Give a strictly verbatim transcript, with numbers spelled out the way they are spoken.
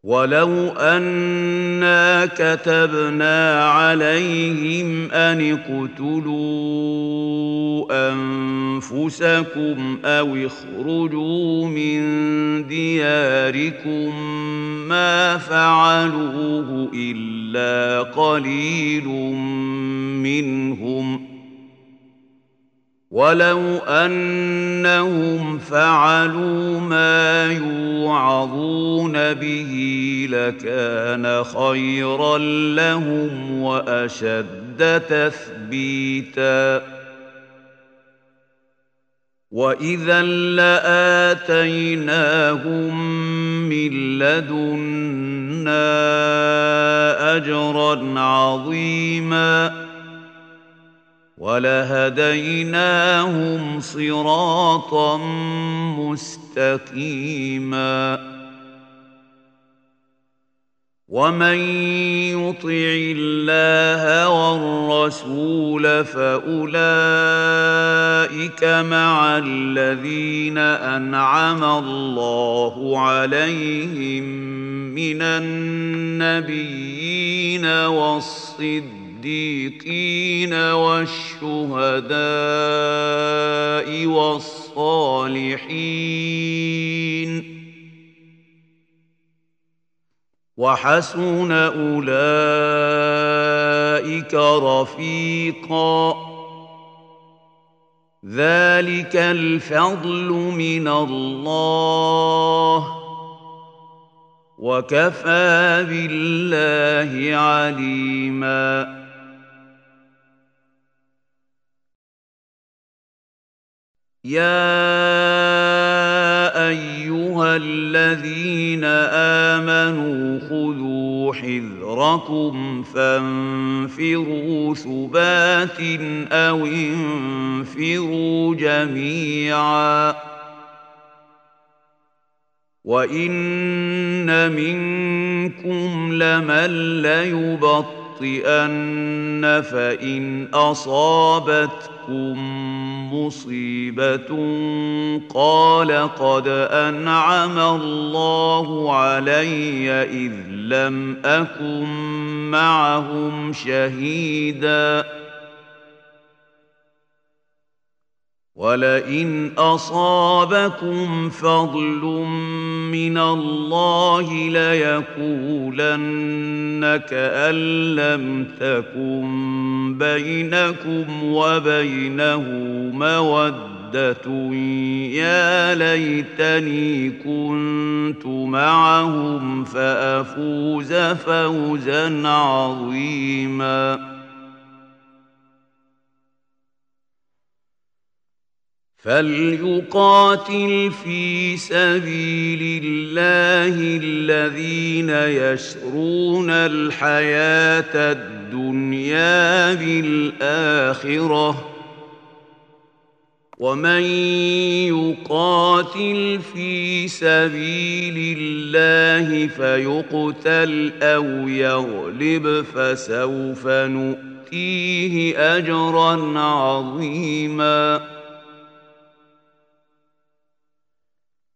ولو أنا كتبنا عليهم أن اقتلوا أنفسكم أو اخرجوا من دياركم ما فعلوه إلا قليل منهم ولو أنهم فعلوا ما يوعظون به لكان خيرا لهم وأشد تثبيتا وإذا لآتيناهم من لدنا أجرا عظيما ولهديناهم صراطا مستقيما ومن يطع الله والرسول فأولئك مع الذين أنعم الله عليهم من النبيين والصديقين الصديقين والشهداء والصالحين وحسن أولئك رفيقا ذلك الفضل من الله وكفى بالله عليما يا أيها الذين آمنوا خذوا حذركم فانفروا ثبات أو انفروا جميعا وإن منكم لمن ليبطئن فإن أصابتكم مصيبة قال قد أنعم الله علي إذ لم أكن معهم شهيدا ولئن أصابكم فضل من الله ليقولن كأن لم تكن بينكم وبينه مودة يا ليتني كنت معهم فأفوز فوزا عظيما فليقاتل في سبيل الله الذين يشرون الحياة الدنيا بالآخرة ومن يقاتل في سبيل الله فيقتل أو يغلب فسوف نؤتيه أجرا عظيما